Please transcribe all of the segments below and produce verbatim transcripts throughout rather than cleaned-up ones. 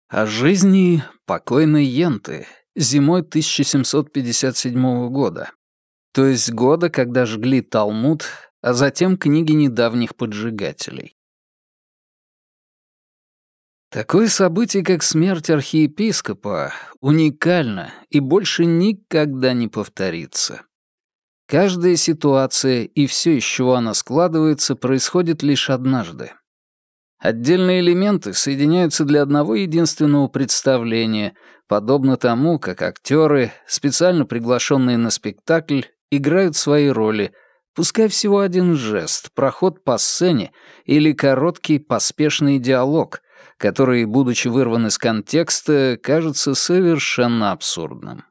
О жизни покойной Йенты зимой тысяча семьсот пятьдесят седьмого года, то есть года, когда жгли Талмуд, а затем книги недавних поджигателей. Такое событие, как смерть архиепископа, уникально и больше никогда не повторится. Каждая ситуация и все, из чего она складывается, происходит лишь однажды. Отдельные элементы соединяются для одного единственного представления, подобно тому, как актеры, специально приглашенные на спектакль, играют свои роли, пускай всего один жест, проход по сцене или короткий поспешный диалог, который, будучи вырван из контекста, кажется совершенно абсурдным.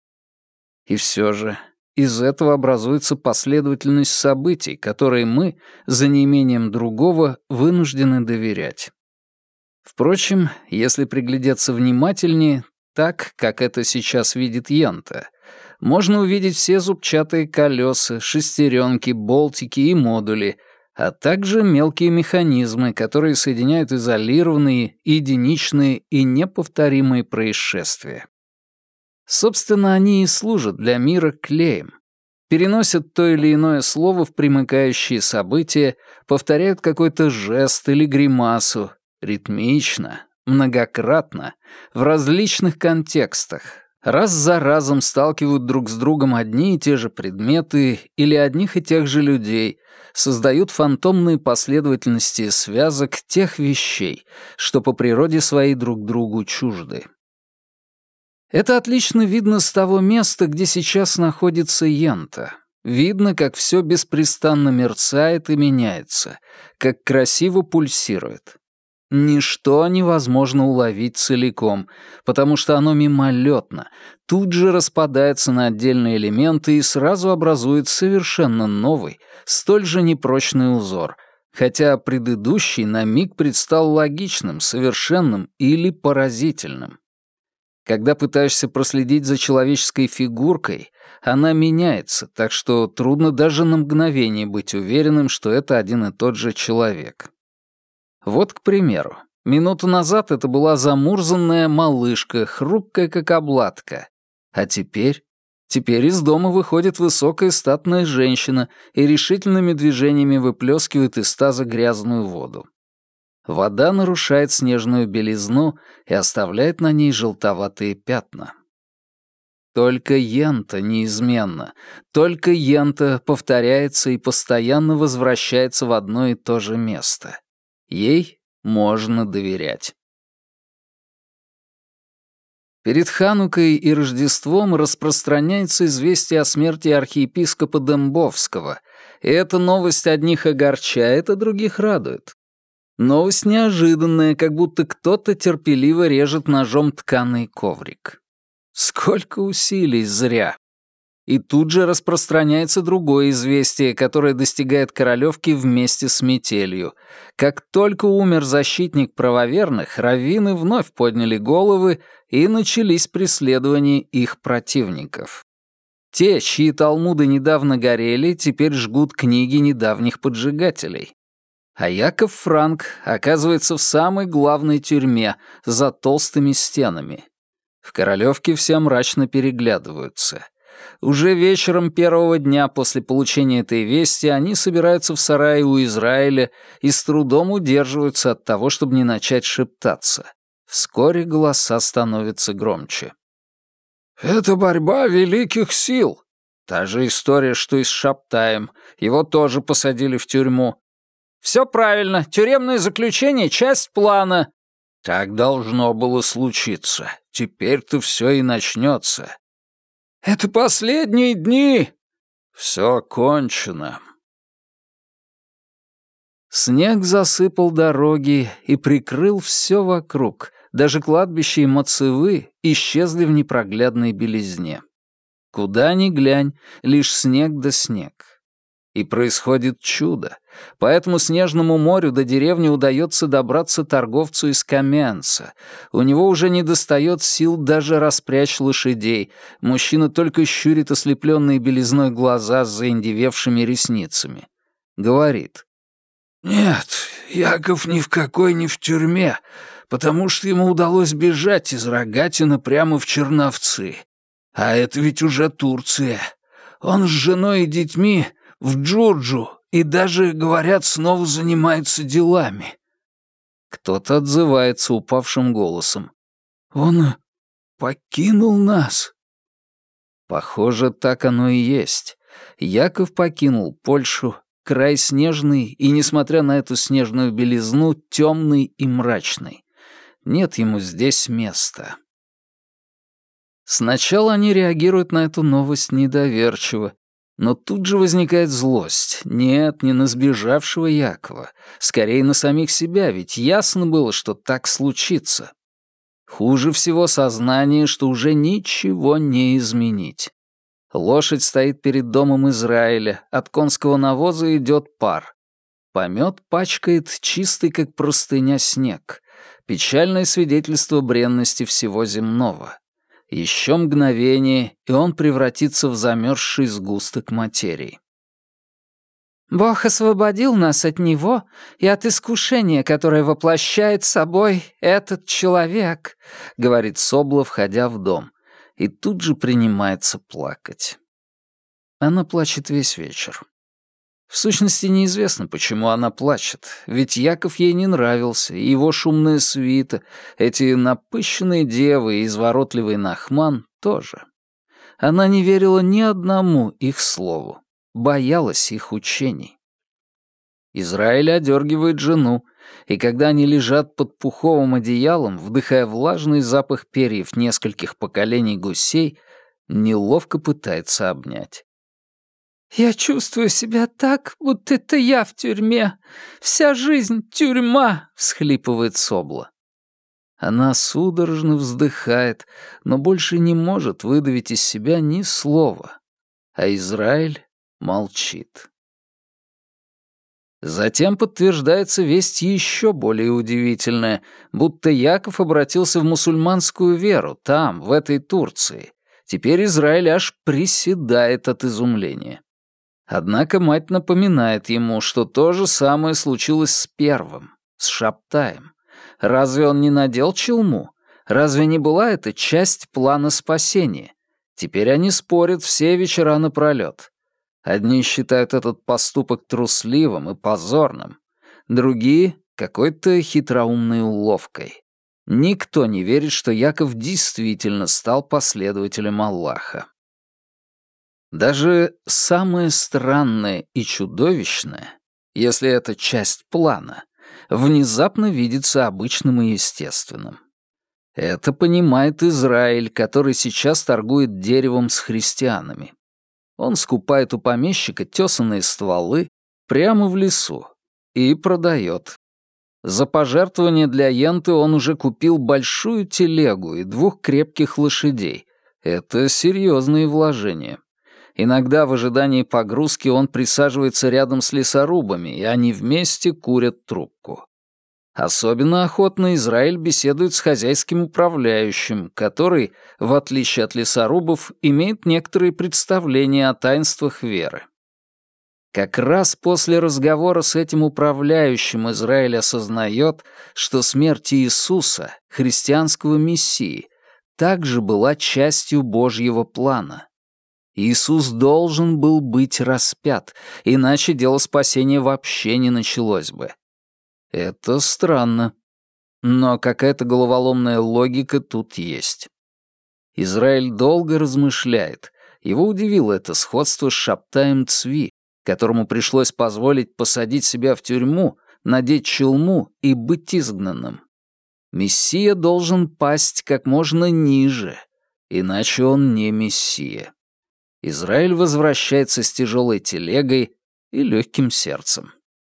И все же из этого образуется последовательность событий, которые мы, за неимением другого, вынуждены доверять. Впрочем, если приглядеться внимательнее, так, как это сейчас видит Йента, можно увидеть все зубчатые колеса, шестеренки, болтики и модули, а также мелкие механизмы, которые соединяют изолированные, единичные и неповторимые происшествия. Собственно, они и служат для мира клеем. Переносят то или иное слово в примыкающие события, повторяют какой-то жест или гримасу, ритмично, многократно, в различных контекстах, раз за разом сталкивают друг с другом одни и те же предметы или одних и тех же людей, создают фантомные последовательности связок тех вещей, что по природе своей друг другу чужды. Это отлично видно с того места, где сейчас находится Йента. Видно, как все беспрестанно мерцает и меняется, как красиво пульсирует. Ничто невозможно уловить целиком, потому что оно мимолетно, тут же распадается на отдельные элементы и сразу образует совершенно новый, столь же непрочный узор, хотя предыдущий на миг предстал логичным, совершенным или поразительным. Когда пытаешься проследить за человеческой фигуркой, она меняется, так что трудно даже на мгновение быть уверенным, что это один и тот же человек. Вот, к примеру, минуту назад это была замурзанная малышка, хрупкая как обладка. А теперь? Теперь из дома выходит высокая статная женщина и решительными движениями выплескивает из таза грязную воду. Вода нарушает снежную белизну и оставляет на ней желтоватые пятна. Только Йента неизменно, только Йента повторяется и постоянно возвращается в одно и то же место. Ей можно доверять. Перед Ханукой и Рождеством распространяется известие о смерти архиепископа Дембовского, и эта новость одних огорчает, а других радует. Новость неожиданная, как будто кто-то терпеливо режет ножом тканый коврик. Сколько усилий зря. И тут же распространяется другое известие, которое достигает Королевки вместе с метелью. Как только умер защитник правоверных, раввины вновь подняли головы, и начались преследования их противников. Те, чьи талмуды недавно горели, теперь жгут книги недавних поджигателей. А Яков Франк оказывается в самой главной тюрьме, за толстыми стенами. В Королевке все мрачно переглядываются. Уже вечером первого дня после получения этой вести они собираются в сарае у Израиля и с трудом удерживаются от того, чтобы не начать шептаться. Вскоре голоса становятся громче. «Это борьба великих сил!» Та же история, что и с Шабтаем. Его тоже посадили в тюрьму. «Все правильно. Тюремное заключение — часть плана». «Так должно было случиться. Теперь-то все и начнется». «Это последние дни!» «Все кончено». Снег засыпал дороги и прикрыл все вокруг. Даже кладбище и мацевы исчезли в непроглядной белизне. Куда ни глянь, лишь снег да снег. И происходит чудо. По этому снежному морю до деревни удается добраться торговцу из Каменца. У него уже не достает сил даже распрячь лошадей. Мужчина только щурит ослепленные белизной глаза с заиндевевшими ресницами. Говорит. «Нет, Яков ни в какой не в тюрьме. потому что ему удалось бежать из Рогатина прямо в Черновцы. А это ведь уже Турция. Он с женой и детьми в Джурджу и даже, говорят, снова занимается делами». Кто-то отзывается упавшим голосом. «Он покинул нас». Похоже, так оно и есть. Яков покинул Польшу, край снежный и, несмотря на эту снежную белизну, темный и мрачный. Нет ему здесь места. Сначала они реагируют на эту новость недоверчиво, но тут же возникает злость. Нет, не на сбежавшего Якова, скорее на самих себя, ведь ясно было, что так случится. Хуже всего сознание, что уже ничего не изменить. Лошадь стоит перед домом Израиля, от конского навоза идет пар. Помет пачкает чистый, как простыня, снег. Печальное свидетельство бренности всего земного. Еще мгновение, и он превратится в замерзший сгусток материи. «Бог освободил нас от него и от искушения, которое воплощает собой этот человек», — говорит Собла, входя в дом, и тут же принимается плакать. Она плачет весь вечер. В сущности, неизвестно, почему она плачет, ведь Яков ей не нравился, и его шумная свита, эти напыщенные девы и изворотливый Нахман тоже. Она не верила ни одному их слову. Боялась их учений. Израиль одергивает жену, и когда они лежат под пуховым одеялом, вдыхая влажный запах перьев нескольких поколений гусей, неловко пытается обнять. «Я чувствую себя так, будто это я в тюрьме. Вся жизнь — тюрьма!» — всхлипывает Собла. Она судорожно вздыхает, но больше не может выдавить из себя ни слова, а Израиль молчит. Затем подтверждается весть еще более удивительная, будто Яков обратился в мусульманскую веру там, в этой Турции. Теперь Израиль аж приседает от изумления. Однако мать напоминает ему, что то же самое случилось с первым, с Шабтаем. Разве он не надел челму? Разве не была это часть плана спасения? Теперь они спорят все вечера напролёт. Одни считают этот поступок трусливым и позорным, другие — какой-то хитроумной уловкой. Никто не верит, что Яков действительно стал последователем Аллаха. Даже самое странное и чудовищное, если это часть плана, внезапно видится обычным и естественным. Это понимает Израиль, который сейчас торгует деревом с христианами. Он скупает у помещика тесанные стволы прямо в лесу и продает. За пожертвование для Йенты он уже купил большую телегу и двух крепких лошадей. Это серьезные вложения. Иногда в ожидании погрузки он присаживается рядом с лесорубами, и они вместе курят трубку. Особенно охотно Израиль беседует с хозяйским управляющим, который, в отличие от лесорубов, имеет некоторые представления о таинствах веры. Как раз после разговора с этим управляющим Израиль осознает, что смерть Иисуса, христианского мессии, также была частью Божьего плана. Иисус должен был быть распят, иначе дело спасения вообще не началось бы. Это странно. Но какая-то головоломная логика тут есть. Израиль долго размышляет. Его удивило это сходство с Шабтаем Цви, которому пришлось позволить посадить себя в тюрьму, надеть челму и быть изгнанным. Мессия должен пасть как можно ниже, иначе он не Мессия. Израиль возвращается с тяжелой телегой и легким сердцем.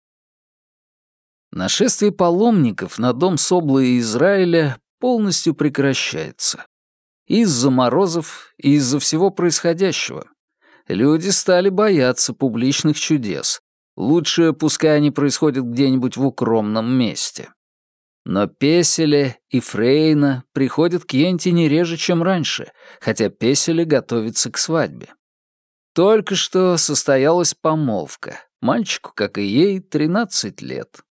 Нашествие паломников на дом Соблы и Израиля полностью прекращается. Из-за морозов и из-за всего происходящего. Люди стали бояться публичных чудес. Лучше, пускай они происходят где-нибудь в укромном месте. Но Песеле и Фрейна приходят к Йенте не реже, чем раньше, хотя Песеле готовится к свадьбе. Только что состоялась помолвка. Мальчику, как и ей, тринадцать лет.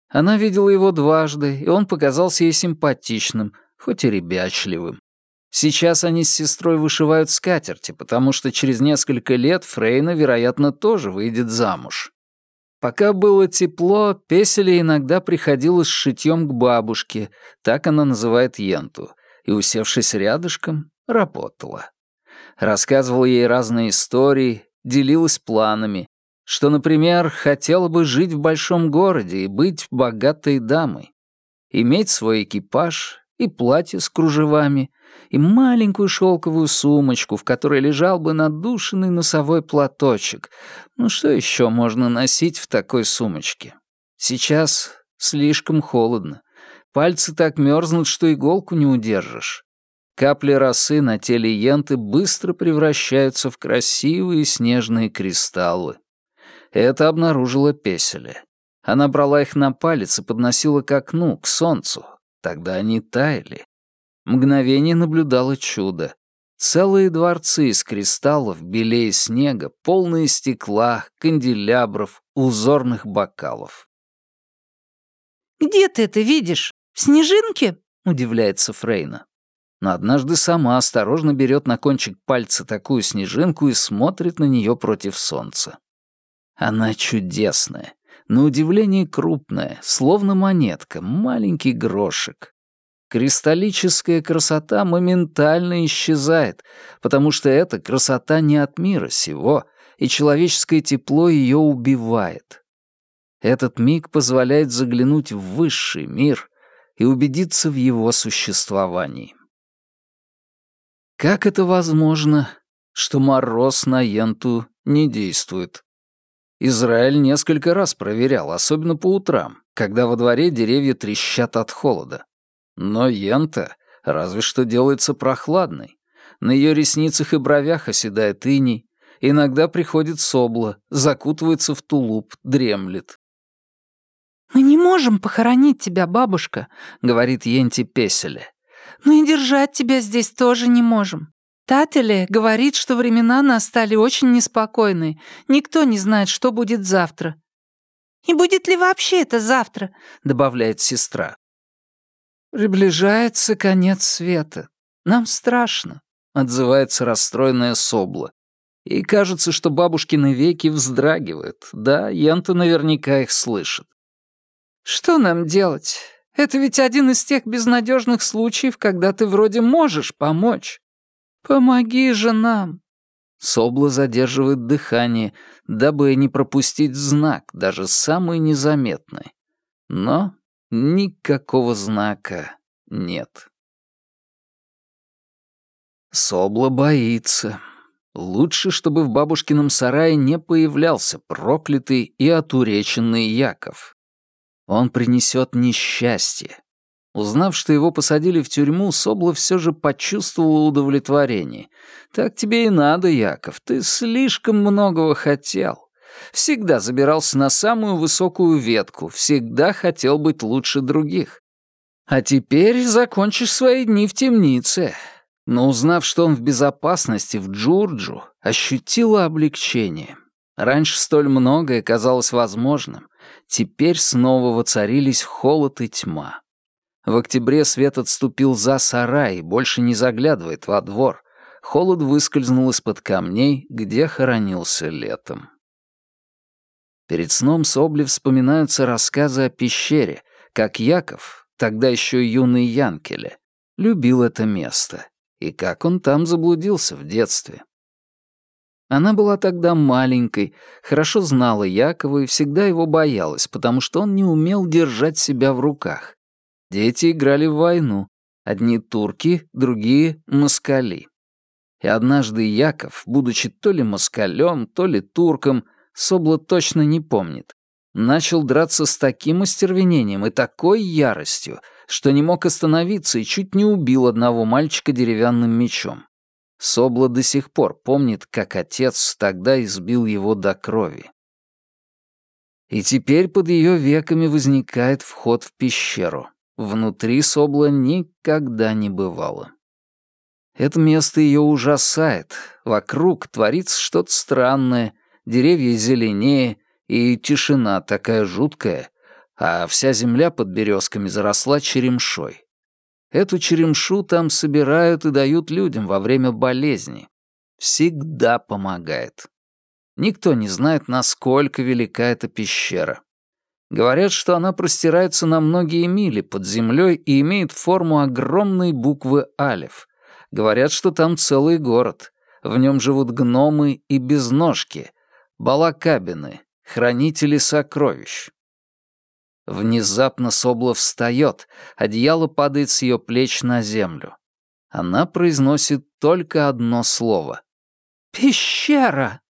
Она видела его дважды, и он показался ей симпатичным, хоть и ребячливым. Сейчас они с сестрой вышивают скатерти, потому что через несколько лет Фрейна, вероятно, тоже выйдет замуж. Пока было тепло, Песеле иногда приходилось с шитьем к бабушке, так она называет Йенту, и, усевшись рядышком, работала. Рассказывала ей разные истории, делилась планами, что, например, хотела бы жить в большом городе и быть богатой дамой, иметь свой экипаж и платье с кружевами, и маленькую шелковую сумочку, в которой лежал бы надушенный носовой платочек. Ну что еще можно носить в такой сумочке? Сейчас слишком холодно. Пальцы так мерзнут, что иголку не удержишь. Капли росы на теле Йенты быстро превращаются в красивые снежные кристаллы. Это обнаружила Песеле. Она брала их на палец и подносила к окну, к солнцу. Тогда они таяли. Мгновение наблюдало чудо. Целые дворцы из кристаллов, белее снега, полные стекла, канделябров, узорных бокалов. «Где ты это видишь? В снежинке?» — удивляется Фрейна. Но однажды сама осторожно берет на кончик пальца такую снежинку и смотрит на нее против солнца. Она чудесная, на удивление крупная, словно монетка, маленький грошек. Кристаллическая красота моментально исчезает, потому что эта красота не от мира сего, и человеческое тепло ее убивает. Этот миг позволяет заглянуть в высший мир и убедиться в его существовании. Как это возможно, что мороз на Йенту не действует? Израиль несколько раз проверял, особенно по утрам, когда во дворе деревья трещат от холода. Но Йента разве что делается прохладной. На ее ресницах и бровях оседает иней. Иногда приходит Собла, закутывается в тулуп, дремлет. «Мы не можем похоронить тебя, бабушка», — говорит Йенте Песеле. «Но и держать тебя здесь тоже не можем. Тателе говорит, что времена настали очень неспокойные. Никто не знает, что будет завтра». «И будет ли вообще это завтра?» — добавляет сестра. «Приближается конец света. Нам страшно», — отзывается расстроенная Собла. Ей кажется, что бабушкины веки вздрагивают. Да, Йента наверняка их слышит. «Что нам делать? Это ведь один из тех безнадежных случаев, когда ты вроде можешь помочь. Помоги же нам!» Собла задерживает дыхание, дабы не пропустить знак, даже самый незаметный. Но никакого знака нет. Собла боится. Лучше, чтобы в бабушкином сарае не появлялся проклятый и отуреченный Яков. Он принесет несчастье. Узнав, что его посадили в тюрьму, Собла все же почувствовала удовлетворение. «Так тебе и надо, Яков, ты слишком многого хотел. Всегда забирался на самую высокую ветку, всегда хотел быть лучше других. А теперь закончишь свои дни в темнице». Но узнав, что он в безопасности в Джурджу, ощутила облегчение. Раньше столь многое казалось возможным, теперь снова воцарились холод и тьма. В октябре свет отступил за сарай и больше не заглядывает во двор. Холод выскользнул из-под камней, где хоронился летом. Перед сном Собле вспоминаются рассказы о пещере, как Яков, тогда еще юный Янкеле, любил это место, и как он там заблудился в детстве. Она была тогда маленькой, хорошо знала Якова и всегда его боялась, потому что он не умел держать себя в руках. Дети играли в войну, одни турки, другие — москали. И однажды Яков, будучи то ли москалем, то ли турком, Собла точно не помнит, начал драться с таким остервенением и такой яростью, что не мог остановиться и чуть не убил одного мальчика деревянным мечом. Собла до сих пор помнит, как отец тогда избил его до крови. И теперь под ее веками возникает вход в пещеру. Внутри Собла никогда не бывало. Это место ее ужасает. Вокруг творится что-то странное, деревья зеленее, и тишина такая жуткая, а вся земля под березками заросла черемшой. Эту черемшу там собирают и дают людям во время болезни. Всегда помогает. Никто не знает, насколько велика эта пещера. Говорят, что она простирается на многие мили под землей и имеет форму огромной буквы «Алеф». Говорят, что там целый город. В нем живут гномы и безножки, балакабины, хранители сокровищ. Внезапно Собла встает, одеяло падает с ее плеч на землю. Она произносит только одно слово. «Пещера!»